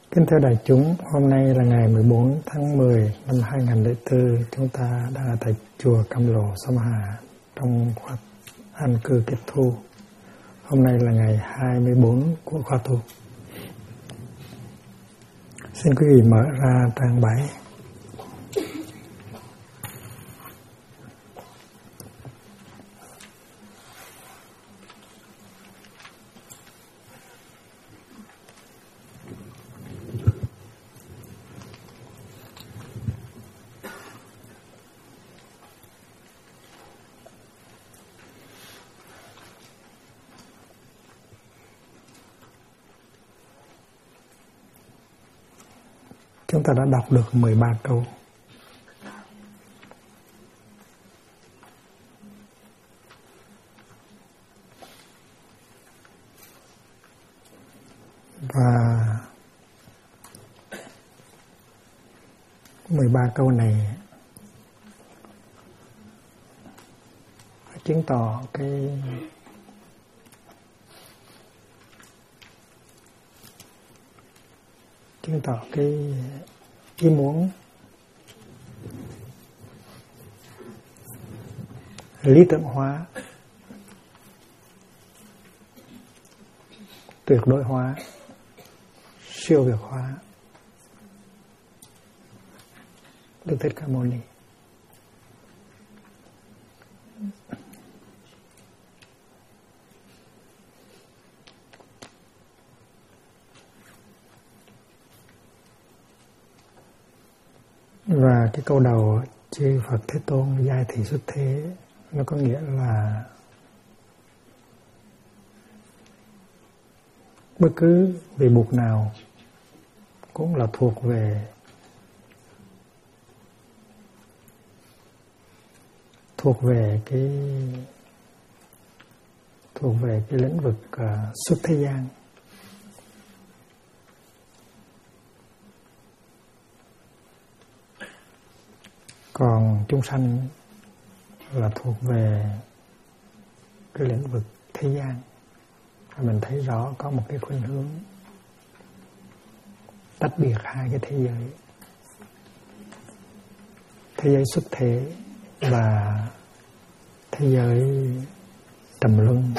Kính thưa đại chúng, hôm nay là ngày 14 tháng 10 năm 2004, chúng ta đang ở tại chùa Cam Lộ, Sông Hà trong khóa an cư kết thu. Hôm nay là ngày 24 của khóa tu. Xin quý vị mở ra trang 7. Chúng ta đã đọc được 13 câu. Và 13 câu này chứng tỏ cái ý muốn lý tưởng hóa, tuyệt đối hóa, siêu việt hóa Đức Thích Ca Mâu Ni. Và cái câu đầu chư Phật Thế Tôn giai thị xuất thế, nó có nghĩa là bất cứ vị Bụt nào cũng là thuộc về cái lĩnh vực xuất thế gian. Còn chúng sanh là thuộc về cái lĩnh vực thế gian. Và mình thấy rõ có một cái khuynh hướng tách biệt hai cái thế giới. Thế giới xuất thế và thế giới trầm luân.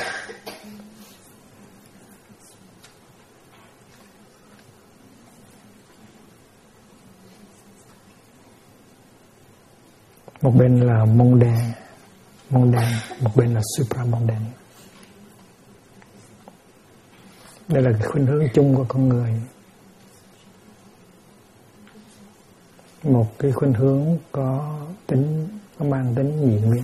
Một bên là mondaine, một bên là supramondaine. Đây là cái khuynh hướng chung của con người. Một cái khuynh hướng có mang tính nhị nguyên.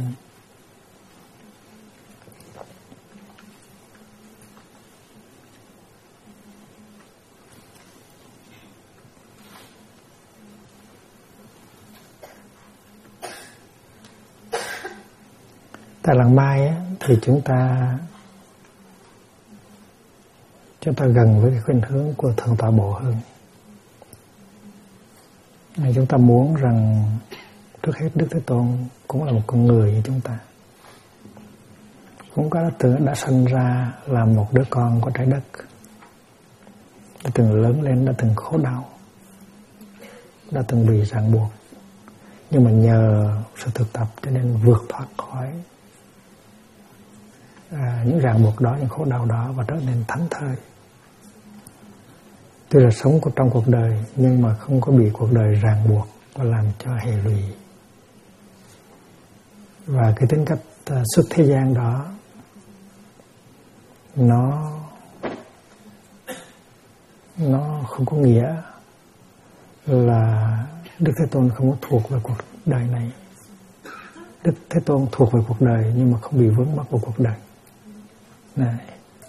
Tại Làng Mai thì chúng ta gần với cái khuynh hướng của Thượng Tọa Bộ hơn. Chúng ta muốn rằng trước hết Đức Thế Tôn cũng là một con người như chúng ta, cũng đã sinh ra là một đứa con của trái đất, đã từng lớn lên, đã từng khổ đau, đã từng bị ràng buộc, nhưng mà nhờ sự thực tập cho nên vượt thoát khỏi những ràng buộc đó, những khổ đau đó, và trở nên thảnh thơi. Tuy là sống trong cuộc đời nhưng mà không có bị cuộc đời ràng buộc và làm cho hệ lụy. Và cái tính cách xuất thế gian đó nó không có nghĩa là Đức Thế Tôn không có thuộc về cuộc đời này. Đức Thế Tôn thuộc về cuộc đời nhưng mà không bị vướng mắc vào cuộc đời này.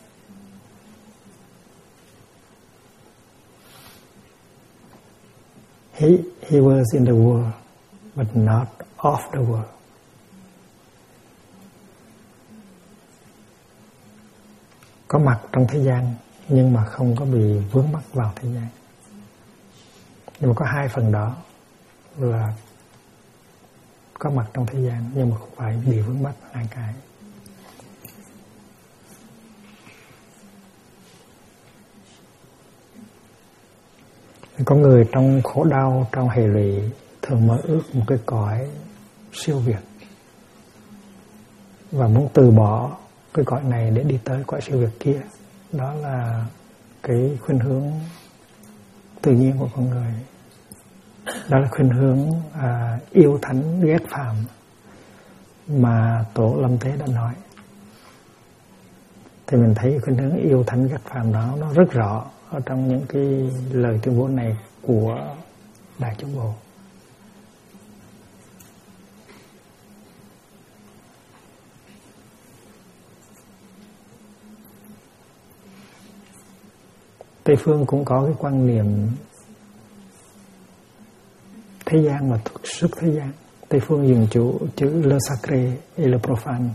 He was in the world but not of the world. Có mặt trong thế gian nhưng mà không có bị vướng mắc vào thế gian. Nhưng mà có hai phần đó là có mặt trong thế gian nhưng mà không phải bị vướng mắc hai cái. Có người trong khổ đau, trong hệ lụy thường mơ ước một cái cõi siêu việt và muốn từ bỏ cái cõi này để đi tới cõi siêu việt kia. Đó là cái khuynh hướng tự nhiên của con người. Đó là khuynh hướng yêu thánh ghét phàm mà Tổ Lâm Tế đã nói. Thì mình thấy khuynh hướng yêu thánh ghét phàm đó nó rất rõ ở trong những cái lời tuyên bố này của Đại Chúng Bồ. Tây phương cũng có cái quan niệm thế gian và xuất thế gian. Tây phương dùng chữ le sacré et le profane.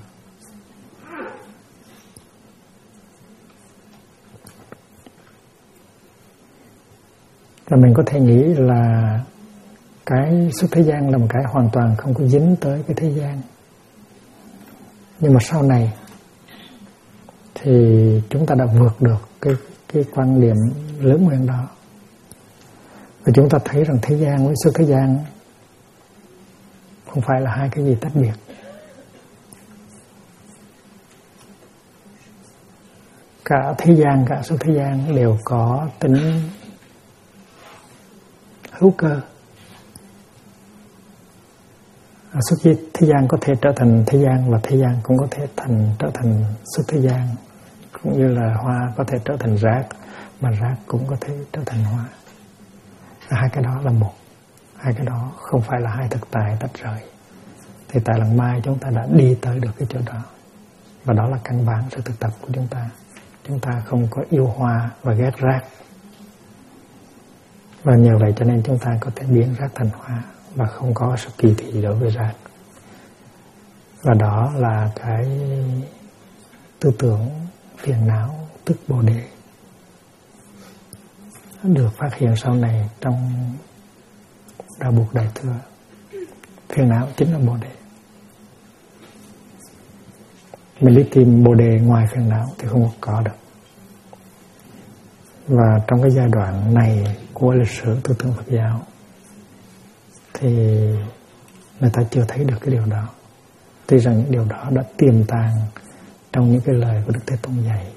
Và mình có thể nghĩ là cái xuất thế gian là một cái hoàn toàn không có dính tới cái thế gian. Nhưng mà sau này thì chúng ta đã vượt được cái quan điểm lớn nguyên đó. Và chúng ta thấy rằng thế gian với xuất thế gian không phải là hai cái gì tách biệt. Cả thế gian, cả xuất thế gian đều có tính hữu cơ. Xuất thế gian có thể trở thành thế gian và thế gian cũng có thể trở thành xuất thế gian. Cũng như là hoa có thể trở thành rác, mà rác cũng có thể trở thành hoa. Hai cái đó là một. Hai cái đó không phải là hai thực tại tách rời. Thì tại Làng Mai chúng ta đã đi tới được cái chỗ đó. Và đó là căn bản sự thực tập của chúng ta. Chúng ta không có yêu hoa và ghét rác. Và nhờ vậy cho nên chúng ta có thể biến rác thành hoa và không có sự kỳ thị đối với rác. Và đó là cái tư tưởng phiền não tức Bồ Đề được phát hiện sau này trong Đạo Buộc Đại Thừa. Phiền não chính là Bồ Đề. Mình đi tìm Bồ Đề ngoài phiền não thì không có được. Và trong cái giai đoạn này của lịch sử tư tưởng Phật giáo thì người ta chưa thấy được cái điều đó. Tuy rằng những điều đó đã tiềm tàng trong những cái lời của Đức Thế Tôn dạy.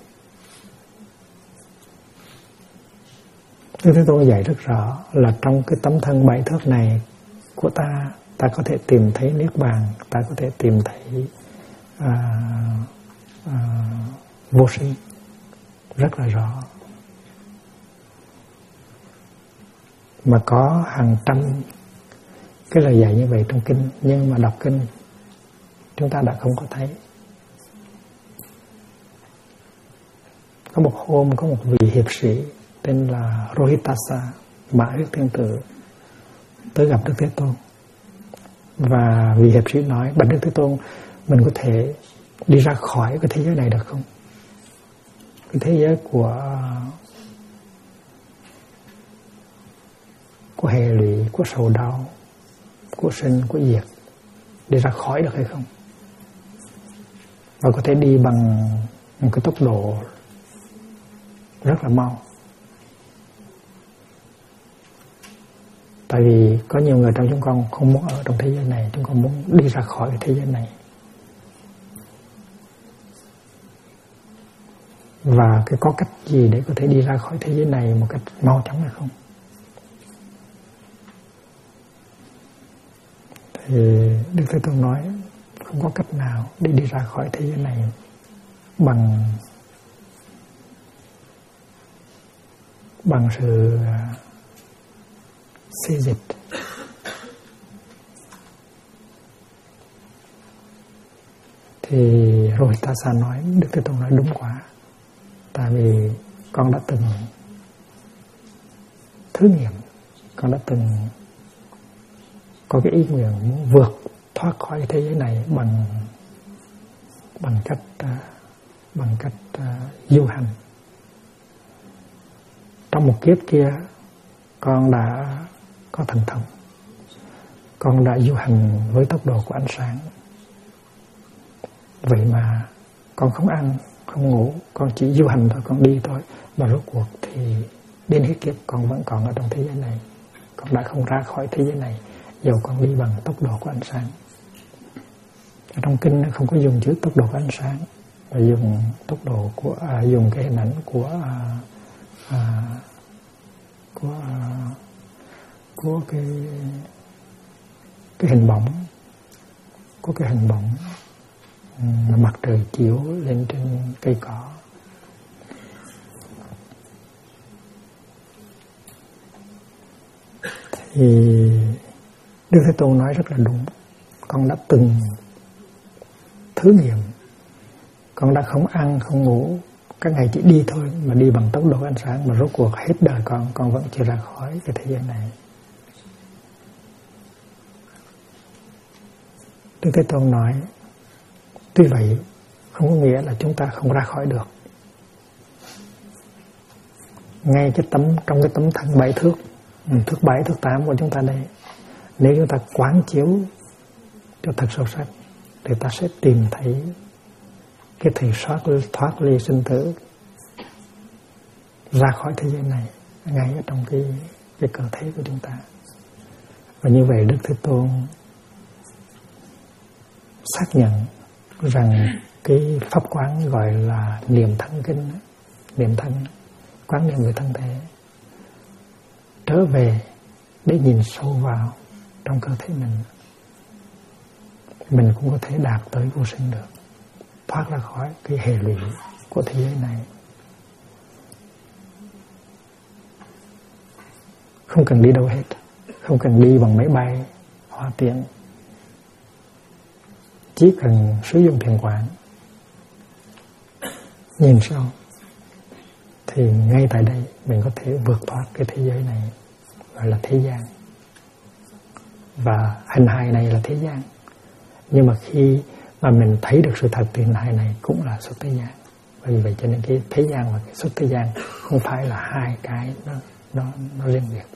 Đức Thế Tôn dạy rất rõ là trong cái tấm thân 7 thước này của ta có thể tìm thấy Niết Bàn, ta có thể tìm thấy vô sinh rất là rõ. Mà có hàng trăm cái lời dạy như vậy trong kinh, nhưng mà đọc kinh chúng ta đã không có thấy. Có một hôm có một vị hiệp sĩ tên là Rohitasa, Mã Huyết Thiên Tử, tới gặp Đức Thế Tôn. Và vị hiệp sĩ nói: bạch Đức Thế Tôn, mình có thể đi ra khỏi cái thế giới này được không? Cái thế giới của hệ lụy, của sầu đau, của sinh, của diệt, đi ra khỏi được hay không? Và có thể đi bằng một cái tốc độ rất là mau. Tại vì có nhiều người trong chúng con không muốn ở trong thế giới này, chúng con muốn đi ra khỏi cái thế giới này. Và có cách gì để có thể đi ra khỏi thế giới này một cách mau chóng hay không? Thì Đức Thế Tôn nói không có cách nào để đi ra khỏi thế giới này bằng sự xê dịch. Thì Rohitasa nói, Đức Thế Tôn nói đúng quá. Tại vì con đã từng thử nghiệm, con đã từng có cái ý nguyện muốn vượt thoát khỏi thế giới này bằng cách du hành. Trong một kiếp kia con đã có thần thông, con đã du hành với tốc độ của ánh sáng. Vậy mà con không ăn, không ngủ, con chỉ du hành thôi, con đi thôi. Và rốt cuộc thì đến hết kiếp con vẫn còn ở trong thế giới này. Con đã không ra khỏi thế giới này, dầu con đi bằng tốc độ của ánh sáng. Ở trong kinh nó không có dùng chữ tốc độ của ánh sáng, mà dùng tốc độ của dùng cái hình ảnh của cái hình bóng, của cái hình bóng mặt trời chiếu lên trên cây cỏ. Thì Đức Thế Tôn nói rất là đúng. Con đã từng thử nghiệm, con đã không ăn không ngủ, các ngày chỉ đi thôi, mà đi bằng tốc độ ánh sáng, mà rốt cuộc hết đời con vẫn chưa ra khỏi cái thế gian này. Đức Thế Tôn nói, tuy vậy không có nghĩa là chúng ta không ra khỏi được. Ngay trong cái tấm thân 7 thước, thước 7, thước 8 của chúng ta đây, nếu chúng ta quán chiếu cho thật sâu sắc, thì ta sẽ tìm thấy cái thể thoát ly sinh tử, ra khỏi thế giới này, ngay ở trong cái cơ thể của chúng ta. Và như vậy Đức Thế Tôn xác nhận rằng cái pháp quán gọi là niệm thân kinh, niệm thân, quán niệm về thân thể, trở về để nhìn sâu vào trong cơ thể mình cũng có thể đạt tới vô sinh được, thoát ra khỏi cái hệ lụy của thế giới này. Không cần đi đâu hết, không cần đi bằng máy bay, hỏa tiễn, chỉ cần sử dụng thiền quán, nhìn sâu, thì ngay tại đây mình có thể vượt thoát cái thế giới này, gọi là thế gian. Và hình hài này là thế gian, nhưng mà khi mà mình thấy được sự thật thì hình hài này cũng là xuất thế gian. Vì vậy cho nên cái thế gian và cái xuất thế gian không phải là hai cái nó riêng biệt.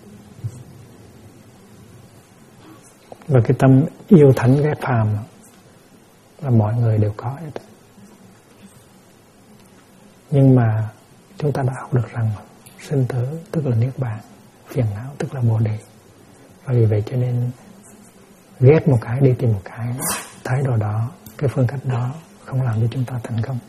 Và cái tâm yêu thánh ghét phàm là mọi người đều có hết. Nhưng mà chúng ta đã học được rằng sinh tử tức là niết bàn, phiền não tức là bồ đề. Và vì vậy cho nên ghét một cái đi tìm một cái, thái độ đó, cái phương cách đó không làm cho chúng ta thành công.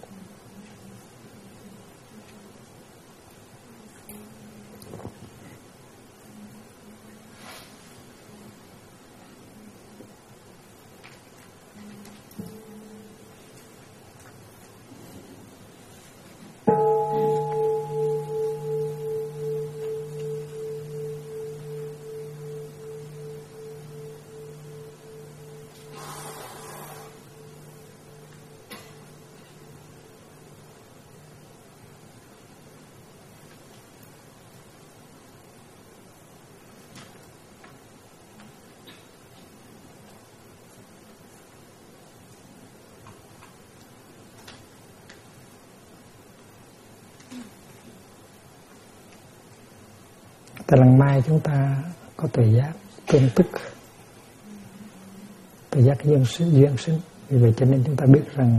Tại lần mai chúng ta có tuệ giác tương tức, tuệ giác duyên sinh. Vì vậy cho nên chúng ta biết rằng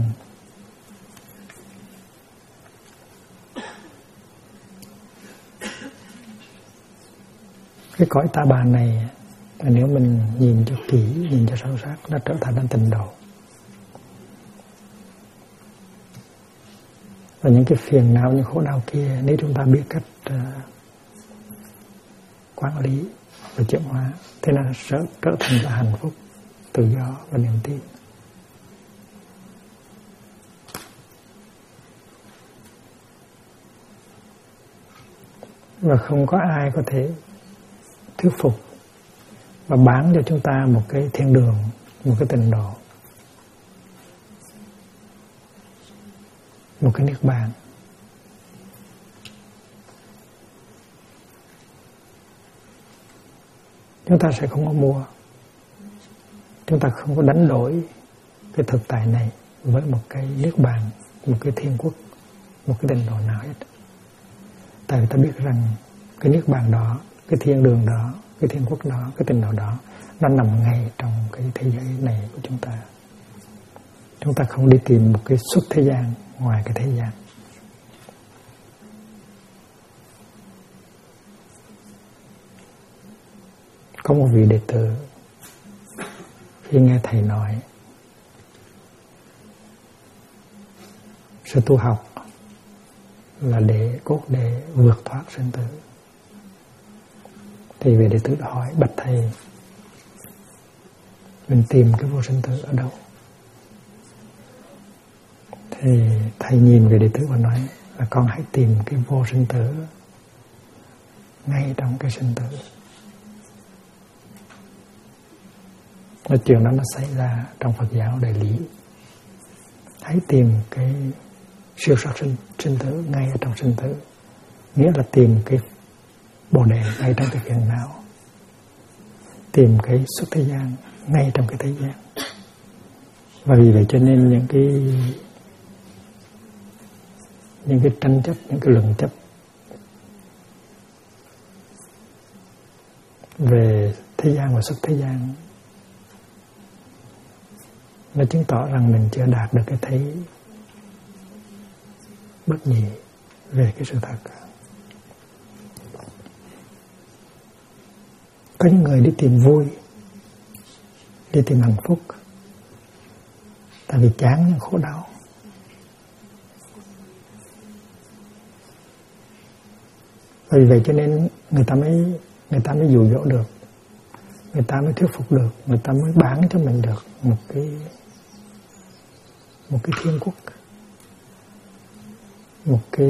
cái cõi ta bà này, nếu mình nhìn cho kỹ, nhìn cho sâu sắc, nó trở thành tịnh độ. Và những cái phiền não, những khổ đau kia, nếu chúng ta biết cách quản lý và chuyển hóa, thế là sẽ trở thành là hạnh phúc, tự do và niềm tin. Và không có ai có thể thuyết phục và bán cho chúng ta một cái thiên đường, một cái tịnh độ, một cái niết bàn. Chúng ta sẽ không có mua, chúng ta không có đánh đổi cái thực tại này với một cái niết bàn, một cái thiên quốc, một cái tịnh độ nào hết. Tại vì ta biết rằng cái niết bàn đó, cái thiên đường đó, cái thiên quốc đó, cái tịnh độ đó, nó nằm ngay trong cái thế giới này của chúng ta. Chúng ta không đi tìm một cái xuất thế gian ngoài cái thế gian. có một vị đệ tử khi nghe thầy nói sự tu học là để cốt để vượt thoát sinh tử, thì vị đệ tử đã hỏi: bạch thầy, mình tìm cái vô sinh tử ở đâu? Thì thầy nhìn về đệ tử và nói là con hãy tìm cái vô sinh tử ngay trong cái sinh tử. Cái chuyện đó nó xảy ra trong Phật giáo Đại Lý. Hãy tìm cái siêu sát sinh tử ngay ở trong sinh tử, nghĩa là tìm cái bồ đề ngay trong cái phiền não, tìm cái xuất thế gian ngay trong cái thế gian. Và vì vậy cho nên những cái tranh chấp, những cái luận chấp về thế gian và xuất thế gian, nó chứng tỏ rằng mình chưa đạt được cái thấy bất nhị về cái sự thật. Có những người đi tìm vui, đi tìm hạnh phúc, tại vì chán những khổ đau. Vì vậy cho nên người ta mới dụ dỗ được, người ta mới thuyết phục được, người ta mới bán cho mình được một cái thiên quốc, một cái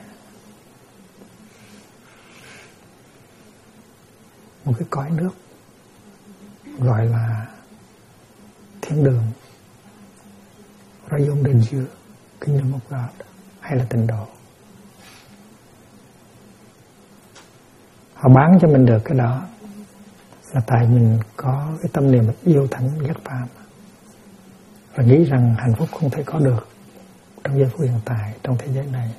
cõi nước gọi là thiên đường, Royaume de Dieu, Kingdom of God, hay là tịnh độ. Họ bán cho mình được cái đó là tại mình có cái tâm niệm yêu thánh giác phàm, và nghĩ rằng hạnh phúc không thể có được trong giây phút hiện tại, trong thế giới này.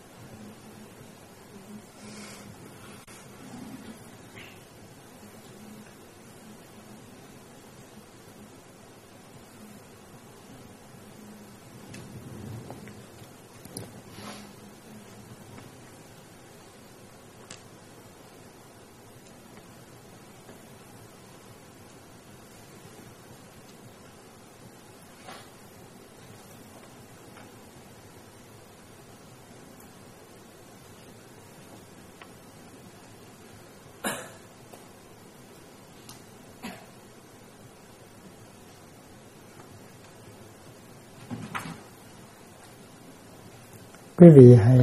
Quý vị hãy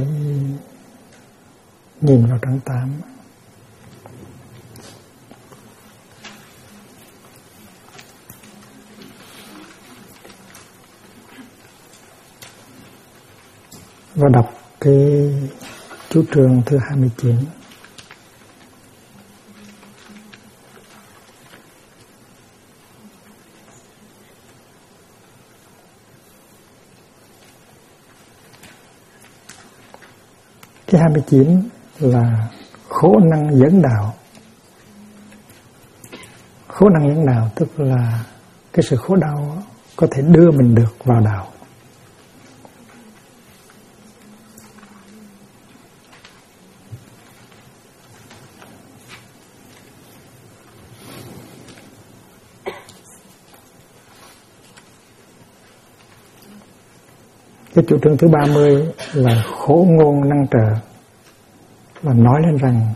nhìn vào trang 8. Và đọc cái chú trường thứ 29. Cái 29 là khổ năng dẫn đạo. Khổ năng dẫn đạo tức là cái sự khổ đau có thể đưa mình được vào đạo. Cái chủ trương thứ 30 là khổ ngôn năng trợ, là nói lên rằng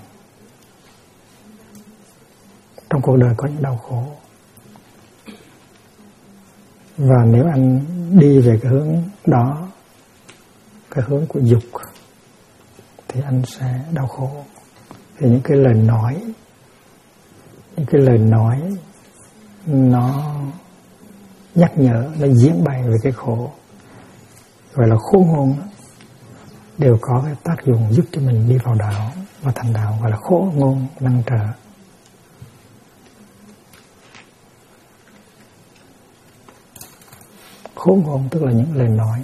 trong cuộc đời có những đau khổ, và nếu anh đi về cái hướng đó, cái hướng của dục, thì anh sẽ đau khổ. Thì những cái lời nói nó nhắc nhở, nó diễn bày về cái khổ, gọi là khổ ngôn, đều có cái tác dụng giúp cho mình đi vào đạo và thành đạo, gọi là khổ ngôn năng trợ. Khổ ngôn tức là những lời nói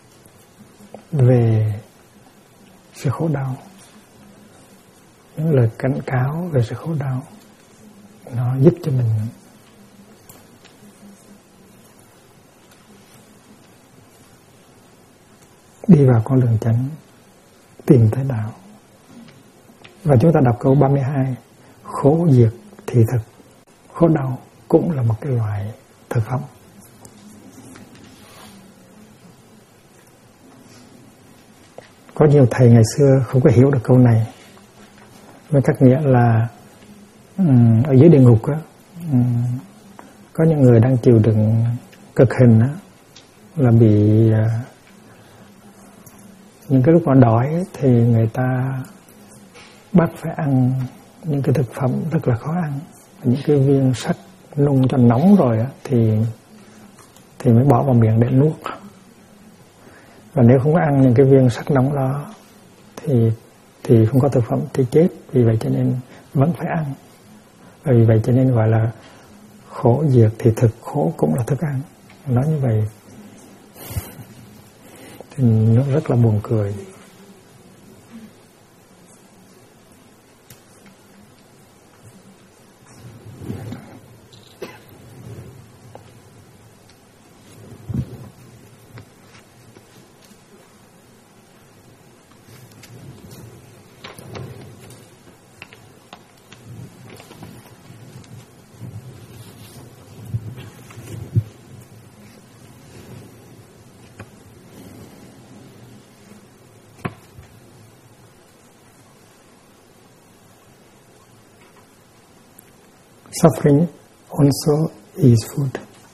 về sự khổ đau, những lời cảnh cáo về sự khổ đau, nó giúp cho mình đi vào con đường chánh, tìm thấy đạo. Và chúng ta đọc câu 32: khổ diệt thị thực, khổ đau cũng là một cái loại thực phẩm. Có nhiều thầy ngày xưa không có hiểu được câu này, với các nghĩa là ở dưới địa ngục á, có những người đang chịu đựng cực hình á, là bị những cái lúc mà đói ấy, thì người ta bắt phải ăn những cái thực phẩm rất là khó ăn, những cái viên sắt nung cho nóng rồi á, thì mới bỏ vào miệng để nuốt. Và nếu không có ăn những cái viên sắt nóng đó thì không có thực phẩm thì chết. Vì vậy cho nên vẫn phải ăn. Và vì vậy cho nên gọi là khổ diệt thì thực, khổ cũng là thức ăn. Nói như vậy thì nó rất là buồn cười. Suffering also is food.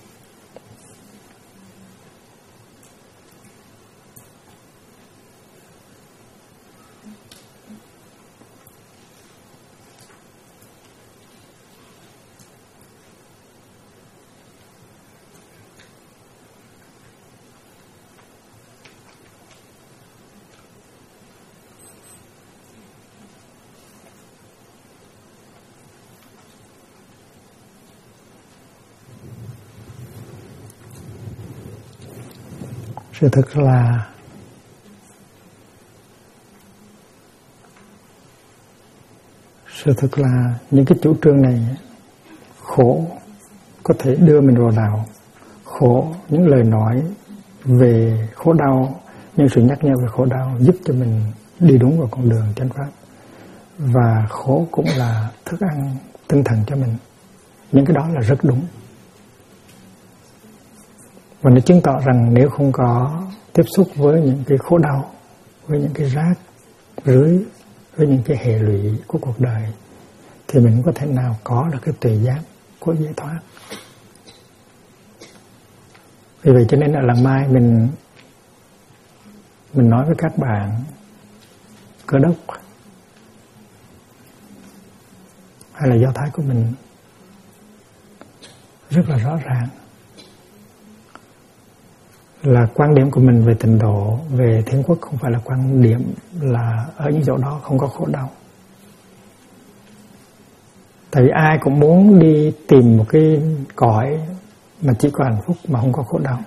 Sự thực là những cái chủ trương này, khổ có thể đưa mình vào đạo, khổ, những lời nói về khổ đau, những sự nhắc nhở về khổ đau giúp cho mình đi đúng vào con đường chánh pháp. Và khổ cũng là thức ăn tinh thần cho mình. Những cái đó là rất đúng. Và nó chứng tỏ rằng nếu không có tiếp xúc với những cái khổ đau, với những cái rác rưới, với những cái hệ lụy của cuộc đời, thì mình không có thể nào có được cái tuệ giác của giải thoát. Vì vậy cho nên ở Làng Mai mình nói với các bạn Cơ Đốc hay là Do Thái của mình rất là rõ ràng là quan điểm của mình về tịnh độ, về thiên quốc không phải là quan điểm là ở những chỗ đó không có khổ đau. Tại vì ai cũng muốn đi tìm một cái cõi mà chỉ có hạnh phúc mà không có khổ đau.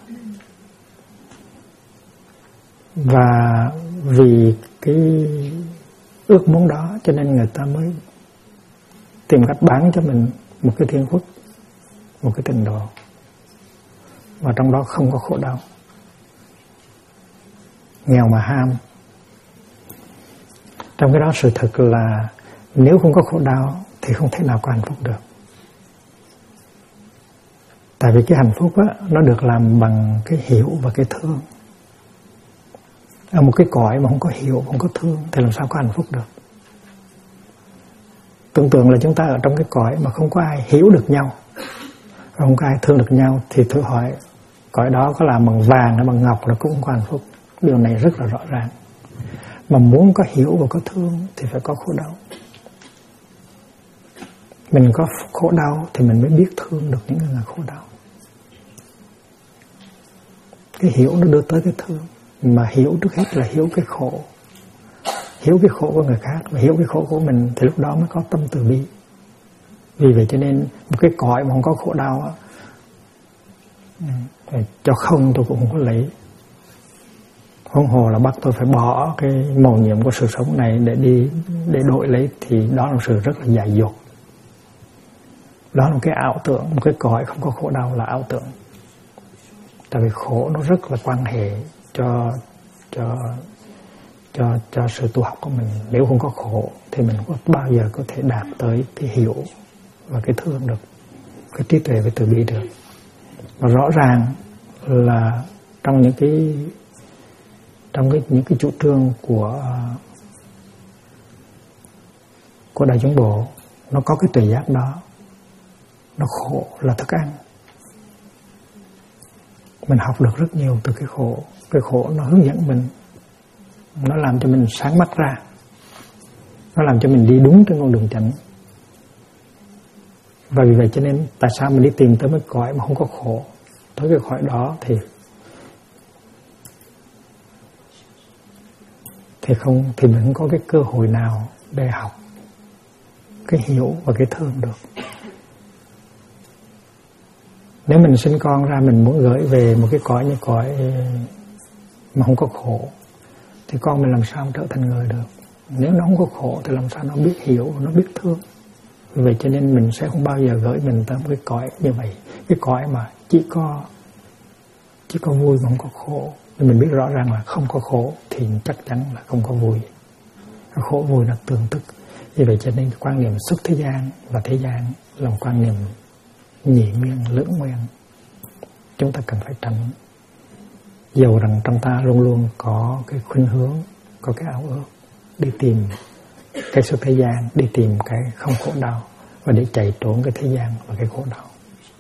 Và vì cái ước muốn đó cho nên người ta mới tìm cách bán cho mình một cái thiên quốc, một cái tịnh độ, và trong đó không có khổ đau. Nghèo mà ham. Trong cái đó sự thật là nếu không có khổ đau thì không thể nào có hạnh phúc được. Tại vì cái hạnh phúc á, nó được làm bằng cái hiểu và cái thương. Ở một cái cõi mà không có hiểu, không có thương thì làm sao có hạnh phúc được. Tưởng tượng là chúng ta ở trong cái cõi mà không có ai hiểu được nhau, không có ai thương được nhau, thì thử hỏi cõi đó có làm bằng vàng hay bằng ngọc là cũng không có hạnh phúc. Điều này rất là rõ ràng. Mà muốn có hiểu và có thương thì phải có khổ đau. Mình có khổ đau thì mình mới biết thương được những người khổ đau. Cái hiểu nó đưa tới cái thương. Mà hiểu trước hết là hiểu cái khổ. Hiểu cái khổ của người khác và hiểu cái khổ của mình, thì lúc đó mới có tâm từ bi. Vì vậy cho nên một cái cõi mà không có khổ đau cho không tôi cũng không có lấy. Huống hồ là bắt tôi phải bỏ cái mầu nhiệm của sự sống này để đổi lấy, thì đó là một sự rất là dại dột. Đó là một cái ảo tưởng. Một cái cõi không có khổ đau là ảo tưởng. Tại vì khổ nó rất là quan hệ cho sự tu học của mình. Nếu không có khổ thì mình không bao giờ có thể đạt tới cái hiểu và cái thương được. cái trí tuệ và từ bi được. Và rõ ràng là trong những cái chủ trương của Đại Chúng Bộ, nó có cái tuệ giác đó. Nó khổ là thức ăn. Mình học được rất nhiều từ cái khổ. Cái khổ nó hướng dẫn mình, nó làm cho mình sáng mắt ra, nó làm cho mình đi đúng trên con đường chánh. Và vì vậy cho nên tại sao mình đi tìm tới một cõi mà không có khổ? Tới cái cõi đó thì mình không có cái cơ hội nào để học cái hiểu và cái thương được. Nếu mình sinh con ra, mình muốn gửi về một cái cõi như cõi mà không có khổ, thì con mình làm sao trở thành người được? Nếu nó không có khổ thì làm sao nó biết hiểu, nó biết thương? Vì vậy cho nên mình sẽ không bao giờ gửi mình tới một cái cõi như vậy, cái cõi mà chỉ có vui mà không có khổ. Vì mình biết rõ ràng là không có khổ thì chắc chắn là không có vui. Khổ vui là tương tức. Vì vậy cho nên cái quan niệm xuất thế gian và thế gian là một quan niệm nhị nguyên, lưỡng nguyên. Chúng ta cần phải tránh. Dầu rằng trong ta luôn luôn có cái khuynh hướng, có cái ảo ước đi tìm cái xuất thế gian, đi tìm cái không khổ đau, và để chạy trốn cái thế gian và cái khổ đau.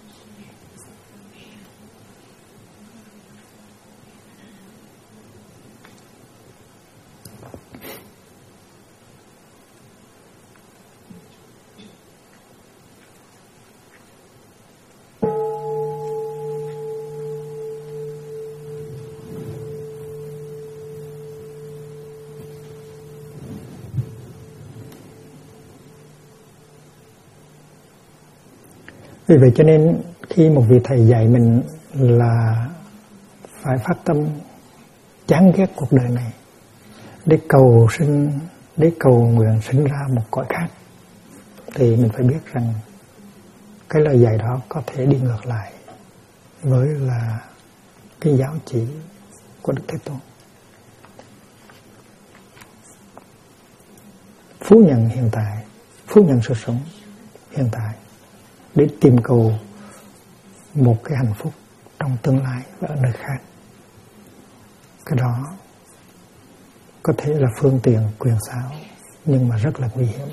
Vì vậy cho nên khi một vị thầy dạy mình là phải phát tâm chán ghét cuộc đời này để cầu nguyện sinh ra một cõi khác, thì mình phải biết rằng cái lời dạy đó có thể đi ngược lại với là cái giáo chỉ của Đức Thế Tôn. Phú nhận hiện tại, phú nhận sự sống hiện tại để tìm cầu một cái hạnh phúc trong tương lai và ở nơi khác. Cái đó có thể là phương tiện quyền xảo, nhưng mà rất là nguy hiểm.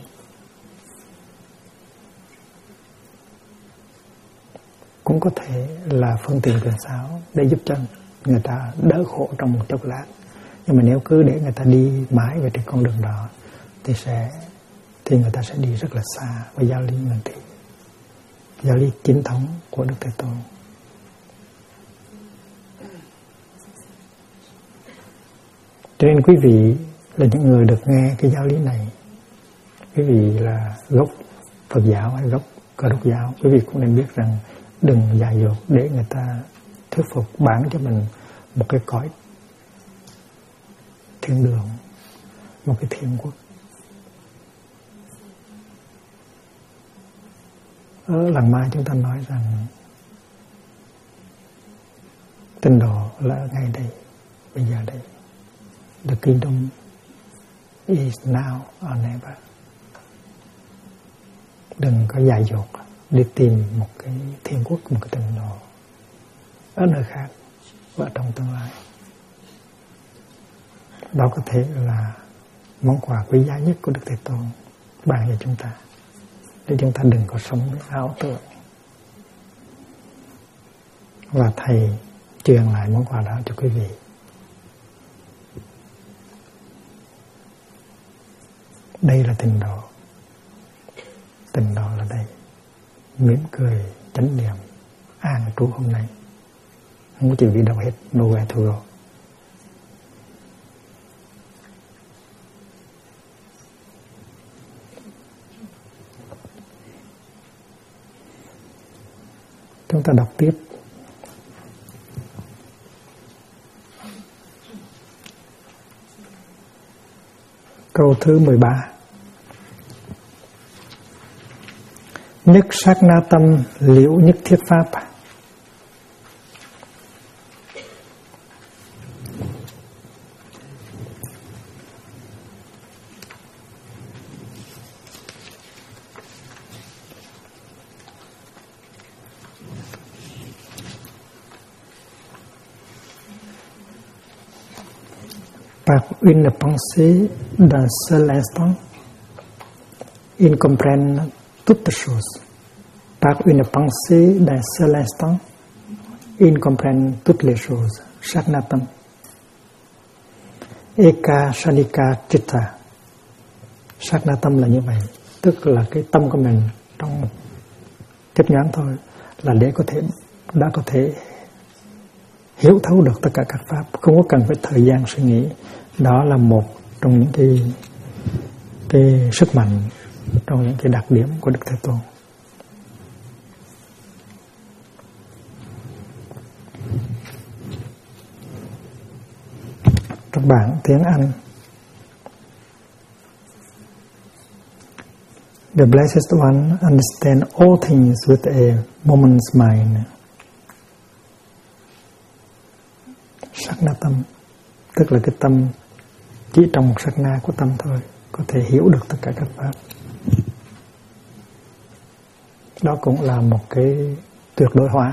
Cũng có thể là phương tiện quyền xảo để giúp cho người ta đỡ khổ trong một chốc lát. Nhưng mà nếu cứ để người ta đi mãi về trên con đường đó thì người ta sẽ đi rất là xa với giáo lý nguyên thủy, giáo lý chính thống của Đức Thế Tôn. Cho nên quý vị là những người được nghe cái giáo lý này, quý vị là gốc Phật giáo hay gốc Cơ Đốc giáo, quý vị cũng nên biết rằng đừng dại dột để người ta thuyết phục bán cho mình một cái cõi thiên đường, một cái thiên quốc. Ở Làng Mai chúng ta nói rằng Tịnh độ là ở ngay đây, bây giờ đây. The kingdom is now or never. Đừng có dại dột đi tìm một cái thiên quốc, một cái tịnh độ ở nơi khác và trong tương lai. Đó có thể là món quà quý giá nhất của Đức Thế Tôn ban cho chúng ta, để chúng ta đừng có sống với ảo tưởng. Và Thầy truyền lại món quà đó cho quý vị. Đây là tịnh độ. Tịnh độ là đây. Mỉm cười, chánh niệm, an trú hôm nay. Không có chịu đi đâu hết. Nowhere to go. Chúng ta đọc tiếp. Câu thứ 13. Nhất sát na tâm liễu nhất thiết pháp. Par une pensée d'un seul instant, ils comprennent toutes choses. Par une pensée d'un seul instant, ils comprennent toutes les choses. Shaknatam. Eka Shanika Chitta. Shaknatam là như vậy, tức là cái tâm của mình trong chớp nhoáng thôi là để đã có thể hiểu thấu được tất cả các pháp, không có cần phải thời gian suy nghĩ. Đó là một trong những cái sức mạnh, trong những cái đặc điểm của Đức Thế Tôn. Trong bản tiếng Anh, the Blessed One understands all things with a moment's mind. Saknatam, tức là cái tâm chỉ trong một sát na của tâm thôi có thể hiểu được tất cả các pháp. Đó cũng là một cái tuyệt đối hóa.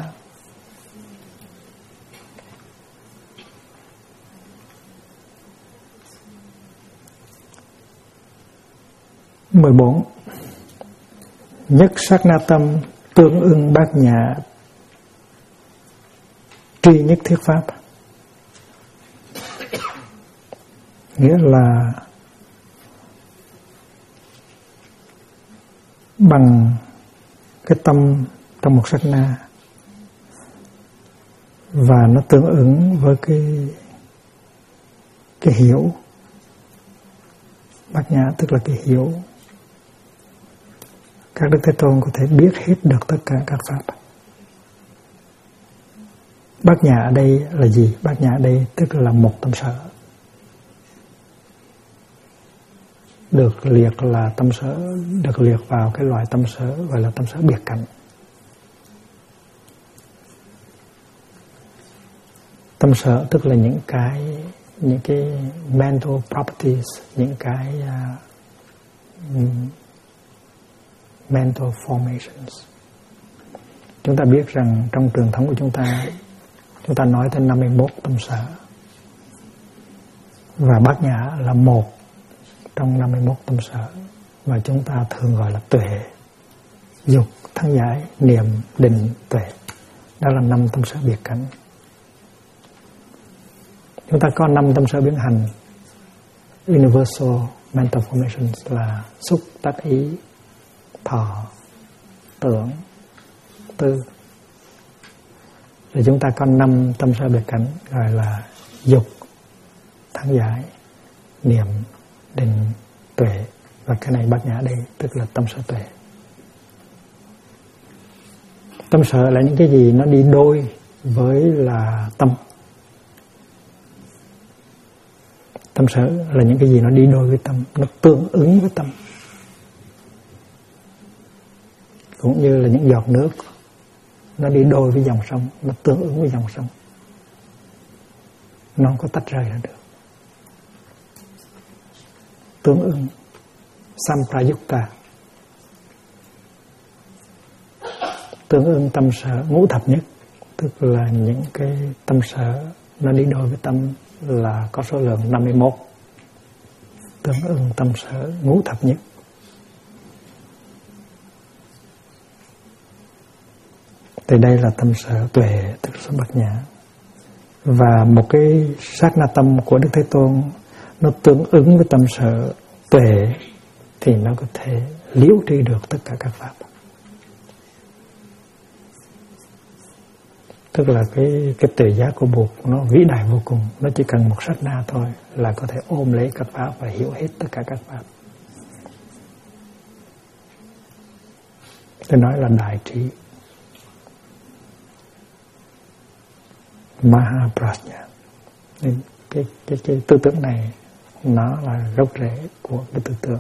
Mười 14. Nhất sát na tâm tương ưng bát nhã tri nhất thiết pháp. Nghĩa là bằng cái tâm trong một sát na và nó tương ứng với cái hiểu. Bát nhã tức là cái hiểu. Các Đức Thế Tôn có thể biết hết được tất cả các pháp. Bát nhã ở đây là gì? Bát nhã ở đây tức là một tâm sở. Được liệt là tâm sở, được liệt vào cái loại tâm sở gọi là tâm sở biệt cảnh. Tâm sở tức là những cái mental properties, những cái mental formations. Chúng ta biết rằng trong truyền thống của chúng ta nói tới 51 tâm sở. Và bát nhã là một trong 51 tâm sở. Và chúng ta thường gọi là tuệ, dục, thắng giải, niệm, định, tuệ. Đó là 5 tâm sở biệt cảnh. Chúng ta có 5 tâm sở biến hành. Universal mental formations là xúc, tác ý, thọ, tưởng, tư. Rồi chúng ta có 5 tâm sở biệt cảnh gọi là dục, thắng giải, niệm, định, tuệ. Và cái này bát nhã đây tức là tâm sở tuệ. Tâm sở là những cái gì nó đi đôi với là tâm. Tâm sở là những cái gì nó đi đôi với tâm, nó tương ứng với tâm. Cũng như là những giọt nước nó đi đôi với dòng sông, nó tương ứng với dòng sông. Nó không có tách rời ra được. Tương ứng, Samprayukta. Tương ứng tâm sở ngũ thập nhất, tức là những cái tâm sở nó đi đôi với tâm là có số lượng 51. Tương ứng tâm sở ngũ thập nhất. Thì đây là tâm sở tuệ, tức là bát nhã. Và một cái sát na tâm của Đức Thế Tôn nó tương ứng với tâm sở tuệ thì nó có thể liễu tri được tất cả các pháp. Tức là cái tuệ giác của Bụt nó vĩ đại vô cùng. Nó chỉ cần một sát na thôi là có thể ôm lấy các pháp và hiểu hết tất cả các pháp. Tôi nói là đại trí. Mahaprajna. Cái tư tưởng này nó là gốc rễ của cái tư tưởng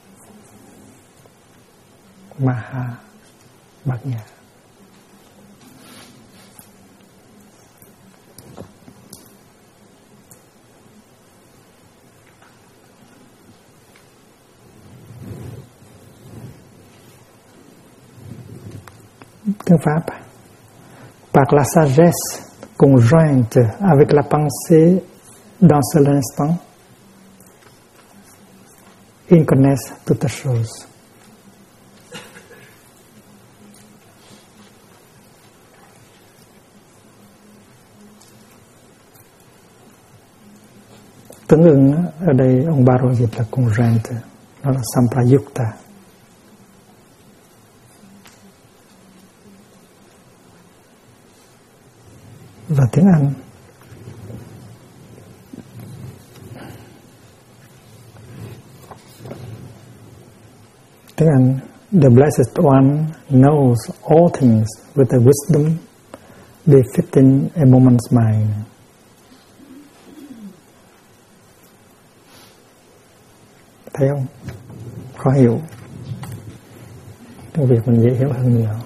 Maha Bát Nhã. Tiếng Pháp. Par la sagesse conjointe avec la pensée d'un seul instant, incarnates to the souls. Tương ứng ở đây ông Baro dịch là congruent, nó là samprayukta. Và tiếng Anh the Blessed One knows all things with a wisdom befitting a moment's mind. Thấy không? Khó hiểu. Cái việc mình dễ hiểu hơn nhiều.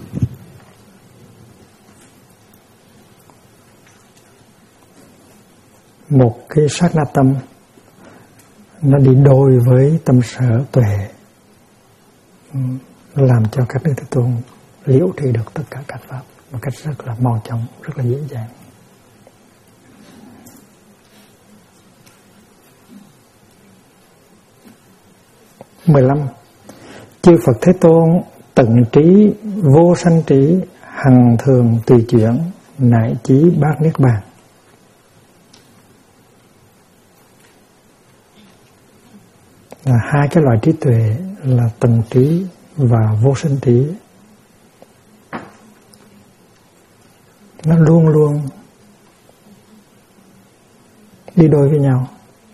Một cái sát na tâm nó đi đôi với tâm sở tuệ, nó làm cho các Đức Thế Tôn liễu tri được tất cả các pháp một cách rất là mau chóng, rất là dễ dàng. Chư Phật Thế Tôn tận trí vô sanh trí, hằng thường tùy chuyển, nại chí bát niết bàn. Là hai cái loại trí tuệ là tận trí và vô sanh trí, nó luôn luôn đi đôi với nhau.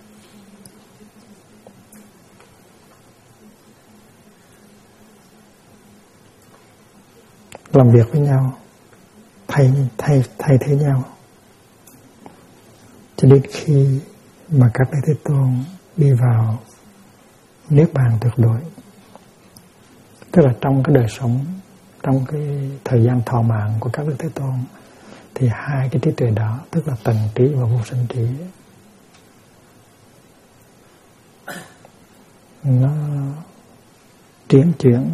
Làm việc với nhau, thay thế nhau, cho đến khi mà các Đức Thế Tôn đi vào niết bàn tuyệt đối. Tức là trong cái đời sống, trong cái thời gian thọ mạng của các Đức Thế Tôn, thì hai cái trí tuệ đó, tức là tầng trí và vô sanh trí, nó tiến chuyển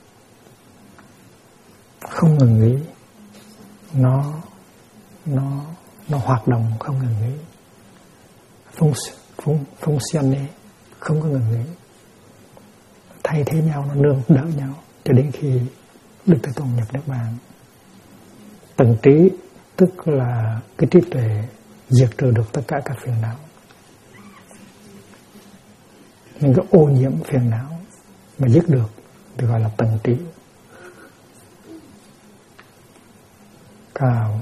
không ngừng nghỉ, nó hoạt động không ngừng nghỉ, function không có ngừng nghỉ, thay thế nhau, nó nương đỡ nhau cho đến khi Đức Thế Tôn nhập niết bàn. Tầng trí tức là cái trí tuệ diệt trừ được tất cả các phiền não, những cái ô nhiễm phiền não mà dứt được thì gọi là tầng trí. Cả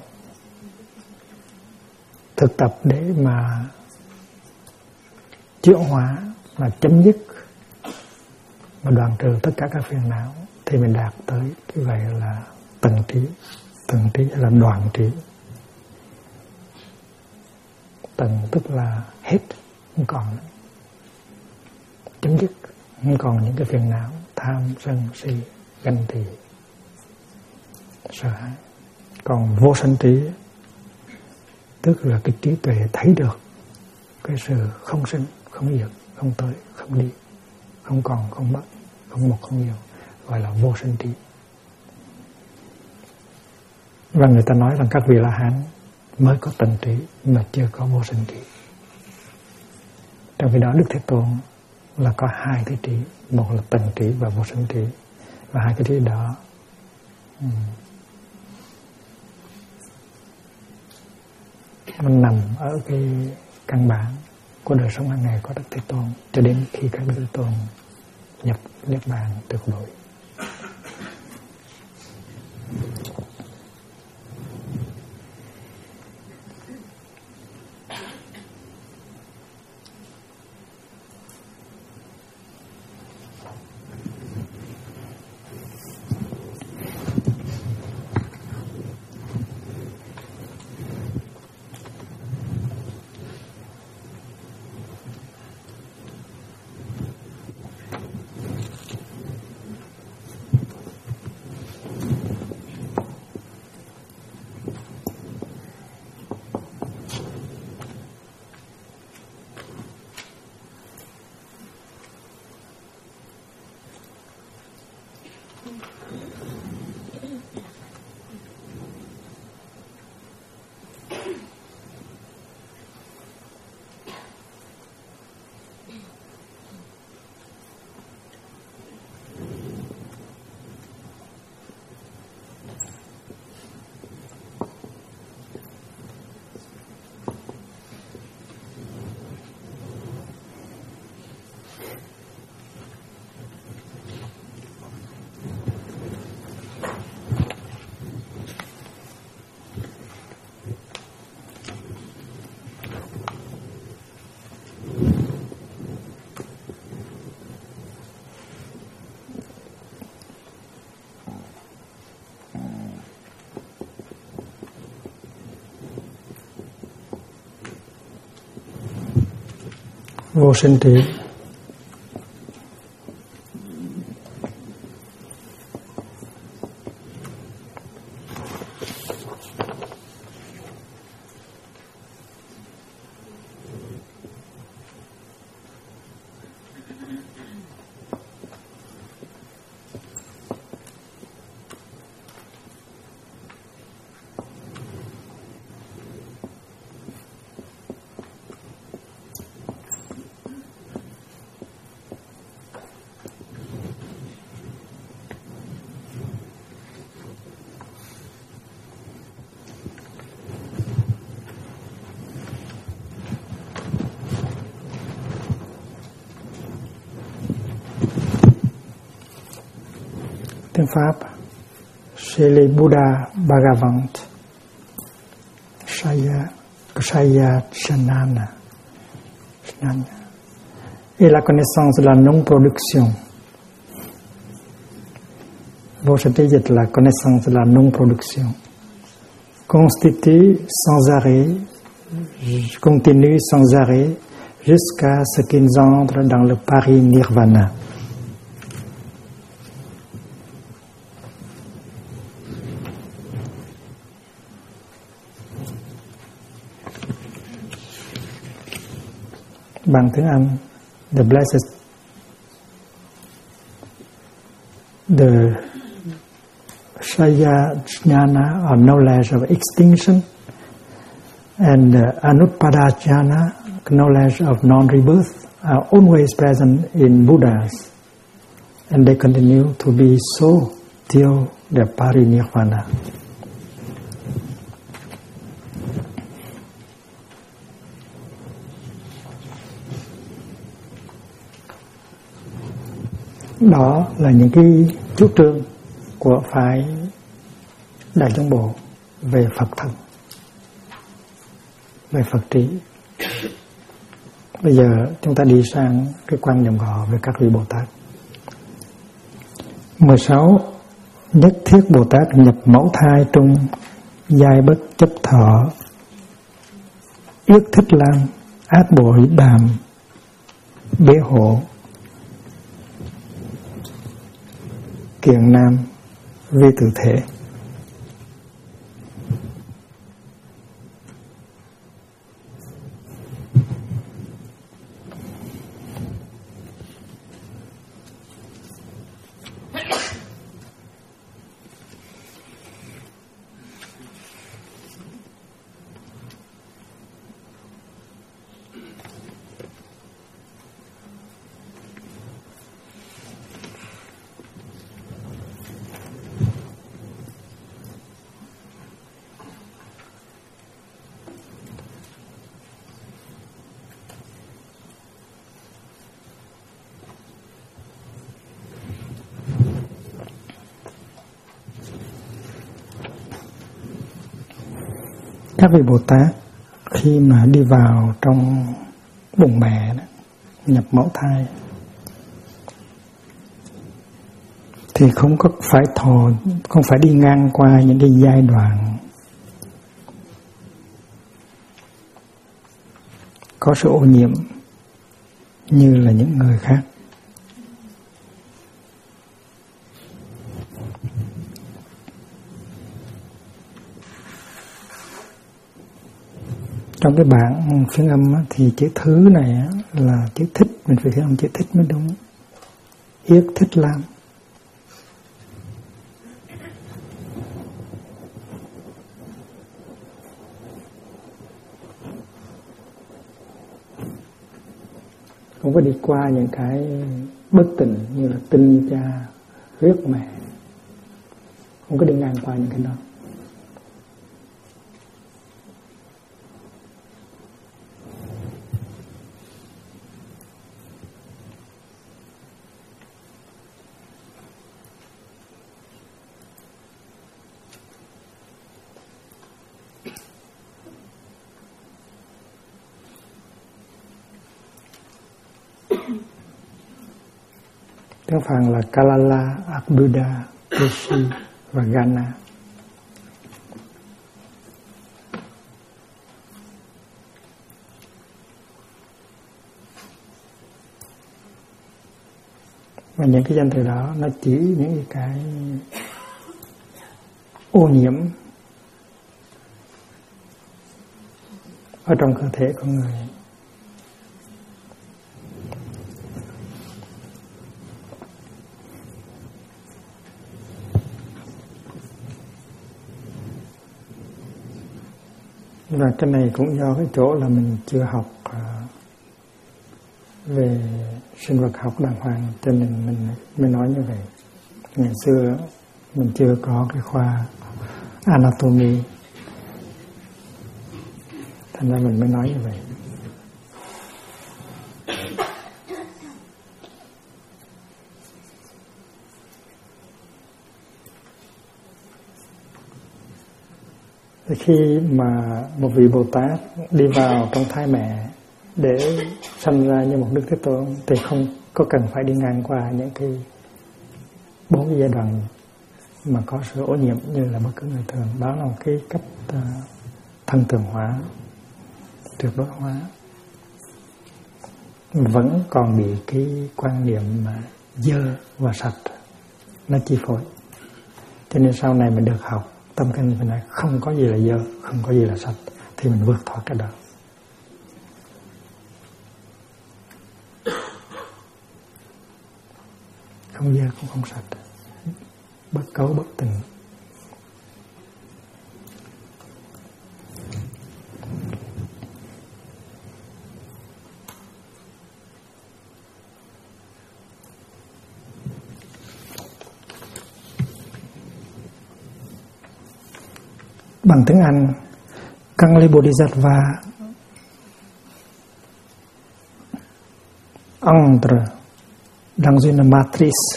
thực tập để mà chuyển hóa, mà chấm dứt và đoạn trừ tất cả các phiền não, thì mình đạt tới cái vậy là tầng trí. Tầng trí là đoạn trí. Tầng tức là hết, không còn nữa, chấm dứt, không còn những cái phiền não tham sân si ganh tị sợ hãi. Còn vô sanh trí tức là cái trí tuệ thấy được cái sự không sinh, không diệt, không tới, không đi, không còn, không mất, không một, không nhiều, gọi là vô sanh trí. Và người ta nói rằng các vị La-hán mới có tầng trí mà chưa có vô sanh trí. Trong khi đó Đức Thế Tôn là có hai cái trí, một là tầng trí và vô sanh trí, và hai cái trí đó nó nằm ở cái căn bản của đời sống hàng ngày của Đức Thế Tôn, cho đến khi các Đức Thế Tôn nhập niết bàn tuyệt đối. vô sinh trị. Tiếng Pháp Sri Buddha Bhagavant Sayachanana et la connaissance de la non-production. Vô sinh trí dịch là connaissance de la non-production, constitue sans arrêt, continue sans arrêt jusqu'à ce qu'ils entrent dans le parinirvana. Bằng tiếng Anh, the Sayajnana or knowledge of extinction and the Anupadajnana, knowledge of non-rebirth, are always present in Buddhas, and they continue to be so till the parinirvana. Đó là những cái chủ trương của phái Đại Chúng Bộ về Phật thân, về Phật trí. Bây giờ chúng ta đi sang cái quan niệm gõ về các vị Bồ Tát. 16. Nhất thiết Bồ Tát nhập mẫu thai trung, giai bất chấp thọ, yết thích lam, ác bội đàm, bế hộ, kiện nam, vi tự thể. Các vị Bồ Tát khi mà đi vào trong bụng mẹ đó, nhập mẫu thai, thì không phải đi ngang qua những cái giai đoạn có sự ô nhiễm như là những người khác. Trong cái bản phiên âm thì chữ thứ này là chữ thích, mình phải phiên âm chữ thích mới đúng. Yết thích lam. Không có đi qua những cái bất tình như là tinh cha, huyết mẹ. Không có đi ngang qua những cái đó. Tiếng Phạn là Kalala, Abbuddha, Rishi và Gana. Và những cái danh từ đó nó chỉ những cái ô nhiễm ở trong cơ thể con người. Và cái này cũng do cái chỗ là mình chưa học về sinh vật học đàng hoàng, cho nên mình mới nói như vậy. Ngày xưa mình chưa có cái khoa anatomy, thành ra mình mới nói như vậy. Khi mà một vị Bồ Tát đi vào trong thai mẹ để sanh ra như một Đức Thế Tôn thì không có cần phải đi ngang qua những cái 4 cái giai đoạn mà có sự ô nhiễm như là bất cứ người thường. Đó là một cái cách thân thường hóa, tuyệt đối hóa. Vẫn còn bị cái quan niệm mà dơ và sạch nó chi phối. Cho nên sau này mình được học tâm kinh phải nói không có gì là dơ, không có gì là sạch, thì mình vượt thoát cái đó. Không dơ cũng không sạch, bất cấu bất tình. Bằng tiếng Anh, Kangli Bodhisattva entre dans une matrice.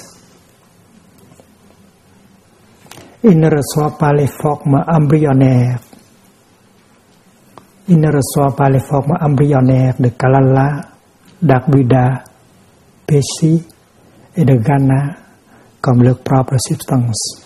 Il ne reçoit pas les formes embryonnaires. Il ne reçoit pas les formes embryonnaires de Kalala, d'Arbuda, Pesi et de Ghana comme leur propre substance.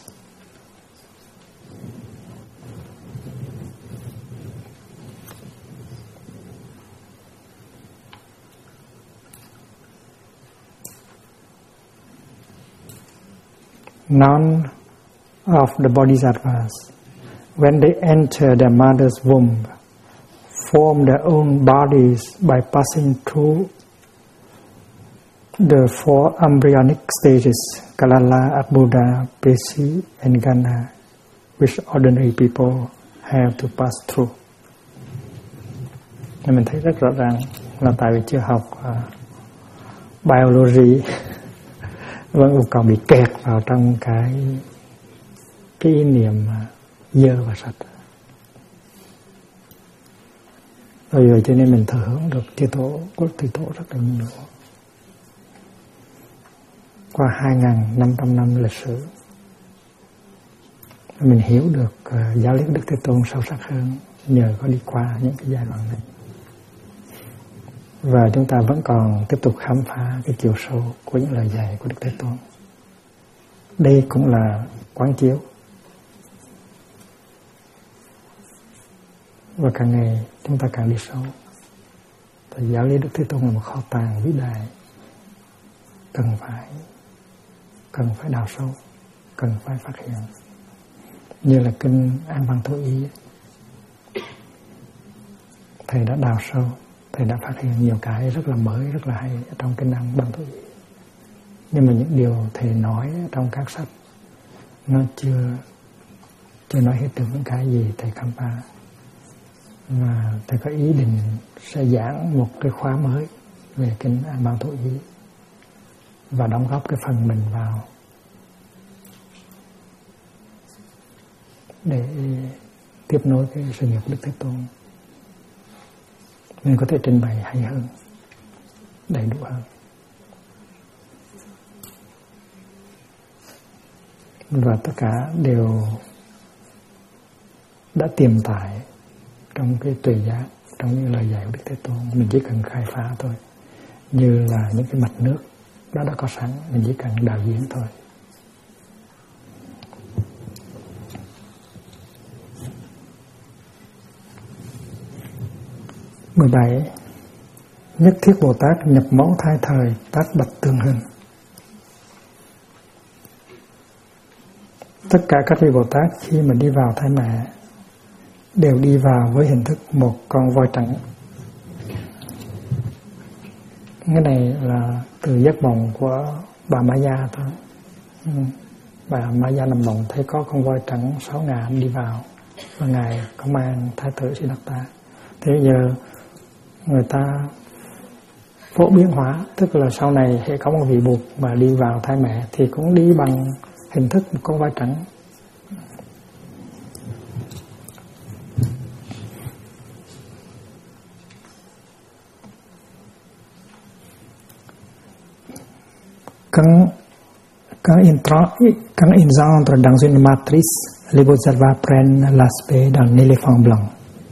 None of the bodhisattvas, when they enter their mother's womb, form their own bodies by passing through the 4 embryonic stages, Kalala, Arbuda, Pesi, and Ghana, which ordinary people have to pass through. Nên mình thấy rất rõ ràng là tại vì chưa học biology vẫn còn bị kẹt vào trong cái ý niệm dơ và sạch. Bởi vậy cho nên mình thừa hưởng được Chư Tổ, của Chư Tổ rất là nhiều. Qua 2.500 năm lịch sử, mình hiểu được giáo lý Đức Thế Tôn sâu sắc hơn nhờ có đi qua những cái giai đoạn này. Và chúng ta vẫn còn tiếp tục khám phá cái chiều sâu của những lời dạy của Đức Thế Tôn. Đây cũng là quán chiếu. Và càng ngày chúng ta càng đi sâu. Thì giáo lý Đức Thế Tôn là một kho tàng vĩ đại, cần phải đào sâu, cần phải phát hiện. Như là kinh An Văn Thổ Ý, thầy đã đào sâu, thầy đã phát hiện nhiều cái rất là mới, rất là hay ở trong kinh An Văn Thổ Ý. Nhưng mà những điều thầy nói trong các sách nó chưa nói hết được những cái gì thầy khám phá. Mà thầy có ý định sẽ giảng một cái khóa mới về kinh An Văn Thổ Ý và đóng góp cái phần mình vào để tiếp nối cái sự nghiệp Đức Thế Tôn, nên có thể trình bày hay hơn, đầy đủ hơn. Và tất cả đều đã tiềm tải trong cái tuệ giác, trong những lời dạy của Đức Thế Tôn. Mình chỉ cần khai phá thôi, như là những cái mạch nước đó đã có sẵn, mình chỉ cần đạo diễn thôi. Mười 17. Nhất thiết Bồ Tát nhập mẫu thai thời tác bạch tương hình. Tất cả các vị Bồ Tát khi mà đi vào thai mẹ đều đi vào với hình thức một con voi trắng. Cái này là từ giấc mộng của bà Maya thôi. Bà Maya nằm mộng thấy có con voi trắng 6 ngàn đi vào và Ngài có mang Thái tử Siddhartha. Thế giờ người ta phổ biến hóa, tức là sau này sẽ có một vị Bụt mà đi vào thai mẹ thì cũng đi bằng hình thức một con voi trắng. Quand ils entrent dans une matrice, les Bodhisattvas prennent l'aspect d'un éléphant blanc.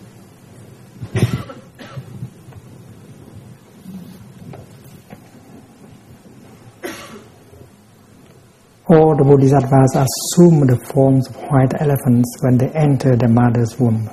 All the Bodhisattvas assume the forms of white elephants when they enter the mother's womb.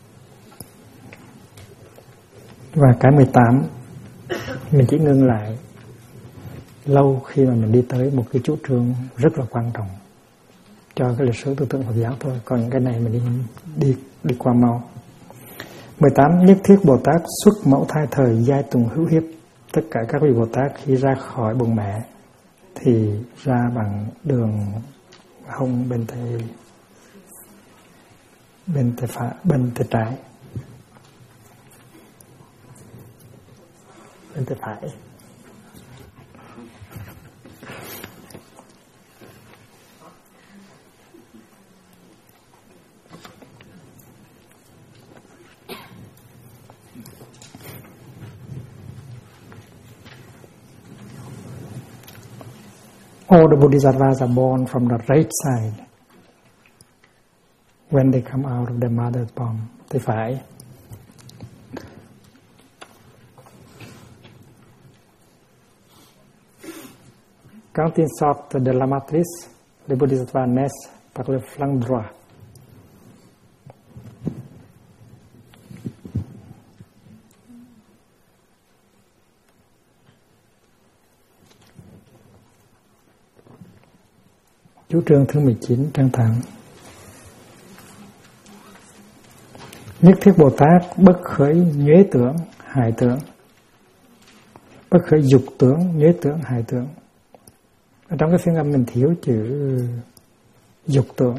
Và cái 18, mình chỉ ngưng lại lâu khi mà mình đi tới một cái chủ trương rất là quan trọng cho cái lịch sử tư tưởng Phật giáo thôi, còn cái này mình đi qua mau. 18. Nhất thiết Bồ Tát xuất mẫu thai thời giai tùng hữu hiếp. Tất cả các vị Bồ Tát khi ra khỏi bụng mẹ thì ra bằng đường hông bên tay phải, bên tay trái, bên tay phải. All the Bodhisattvas are born from the right side when they come out of their mother's womb. Tay phải. Quand ils sortent de la matrice, les Bodhisattvas naissent par le flanc droit. Chú trương thứ 19 trang thẳng. Nhất thiết Bồ Tát bất khởi nhuế tưởng, hại tưởng. Bất khởi dục tưởng, nhuế tưởng, hại tưởng. Ở trong cái phiên âm mình thiếu chữ dục tưởng.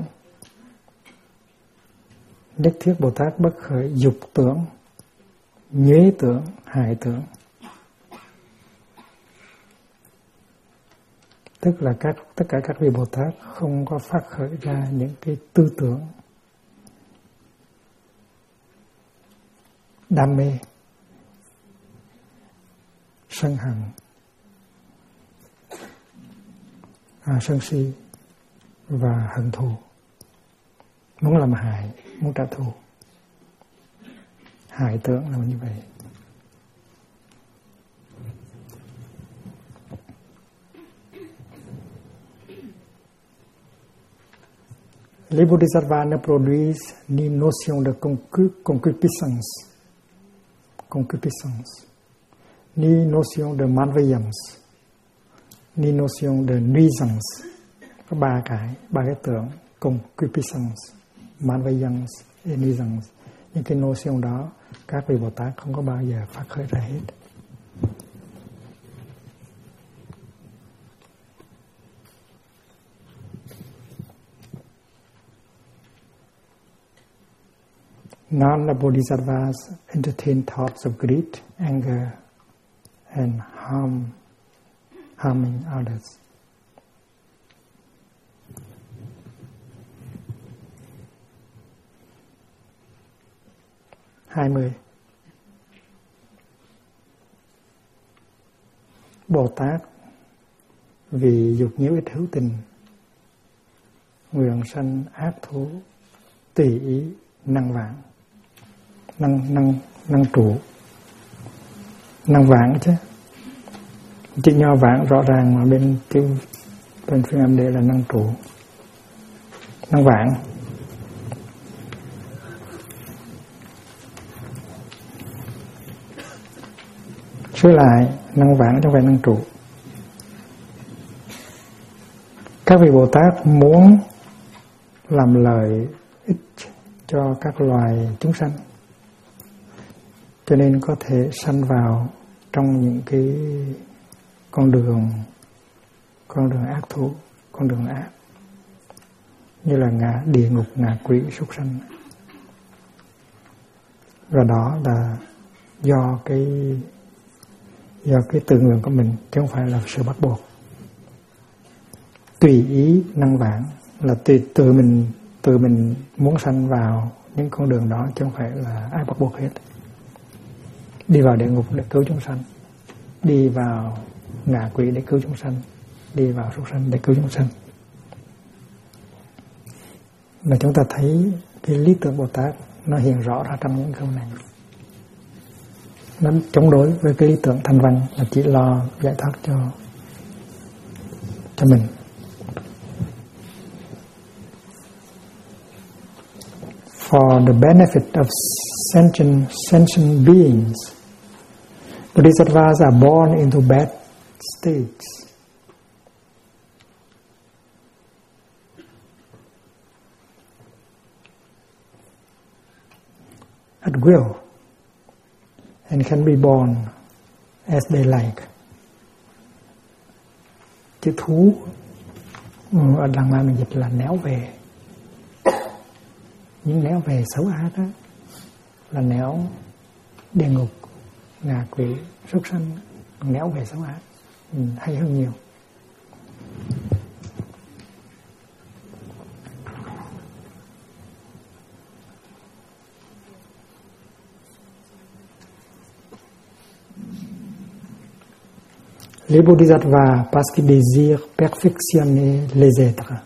Nhất thiết Bồ Tát bất khởi dục tưởng, nhuế tưởng, hại tưởng. Tức là tất cả các vị Bồ Tát không có phát khởi ra những cái tư tưởng đam mê, sân hận, sân si và hận thù, muốn làm hại, muốn trả thù. Hại tưởng là như vậy. Les Bodhisattvas ne produisent ni notion de concupiscence, ni notion de malveillance, ni notion de nuisance. Có ba cái tưởng: concupiscence, malveillance, et nuisance. Những cái notion đó các vị Bồ Tát không có bao giờ phát khởi ra hết. None of Bodhisattvas entertain thoughts of greed, anger, and harming others. Bồ Tát vì dục nhiễu ít hữu tình, nguyện sanh ác thú, tùy ý năng vãng. Năng trụ, năng vãng chứ. Chữ nho vãng rõ ràng mà bên phiên âm đề là năng trụ, năng vãng. Sửa lại, năng vãng trong phải năng trụ. Các vị Bồ Tát muốn làm lợi ích cho các loài chúng sanh, cho nên có thể sanh vào trong những cái con đường ác thú, con đường ác, như là địa ngục, ngạ quỷ, súc sanh. Và đó là do cái tự nguyện của mình, chứ không phải là sự bắt buộc. Tùy ý năng vãng là tự mình muốn sanh vào những con đường đó, chứ không phải là ai bắt buộc hết. Đi vào địa ngục để cứu chúng sanh, đi vào ngạ quỷ để cứu chúng sanh, đi vào súc sanh để cứu chúng sanh. Mà chúng ta thấy cái lý tưởng Bồ Tát nó hiện rõ ra trong những câu này. Nó chống đối với cái lý tưởng thanh văn là chỉ lo giải thoát cho mình. For the benefit of sentient beings, bodhisattvas are born into bad states. At will, and can be born as they like. Chữ thú ở Lăng Ma mình dịch là néo về. Những néo về xấu ác đó là néo địa ngục, ngạ quỷ, súc sanh, néo về xấu ác hay hơn nhiều. Les bodhisattvas, parce qu'ils désirent perfectionner les êtres.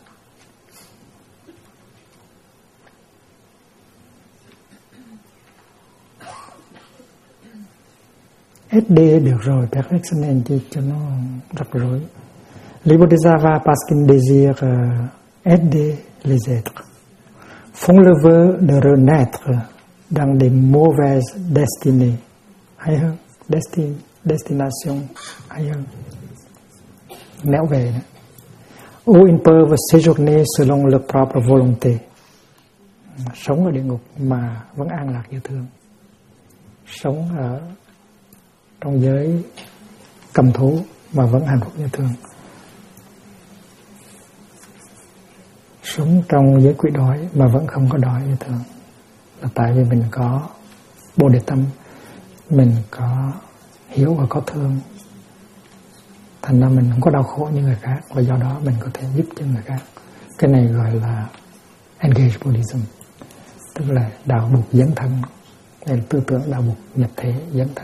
SD được rồi, perfectionner cho nó rắc rối. Les bodhisattvas, parce qu'ils désirent aider les êtres, font le vœu de renaître dans des mauvaises destinées. Hay hơn, destination hay hơn. Néo về đó. Ou ils peuvent séjourner selon leur propre volonté. Sống ở địa ngục mà vẫn an lạc yêu thương. Sống ở trong giới cầm thú mà vẫn hạnh phúc yêu thương. Sống trong giới quỷ đói mà vẫn không có đói yêu thương. Là tại vì mình có Bồ Đề tâm, mình có hiểu và có thương, thành ra mình không có đau khổ như người khác, và do đó mình có thể giúp cho người khác. Cái này gọi là engage Buddhism, tức là đạo buộc dấn thân. Đây là tư tưởng đạo buộc nhập thế dấn thân.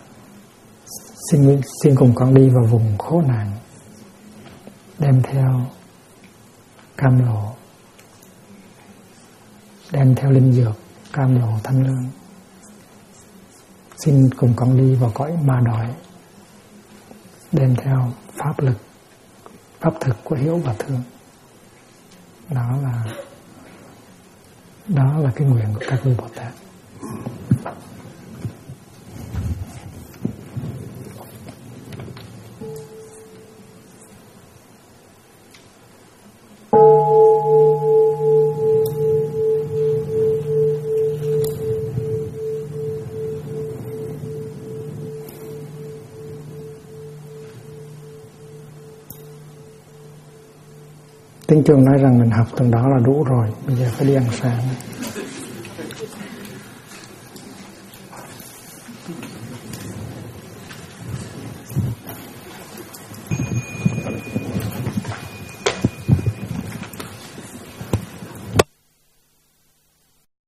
Xin cùng con đi vào vùng khổ nạn, đem theo cam lộ, đem theo linh dược, cam lộ thanh lương. Xin cùng con đi vào cõi ma đói, đem theo pháp lực, pháp thực của hiếu và thương. Đó là cái nguyện của các vị Bồ Tát. Tiếng Chuông nói rằng mình học từng đó là đủ rồi, bây giờ phải đi ăn sáng.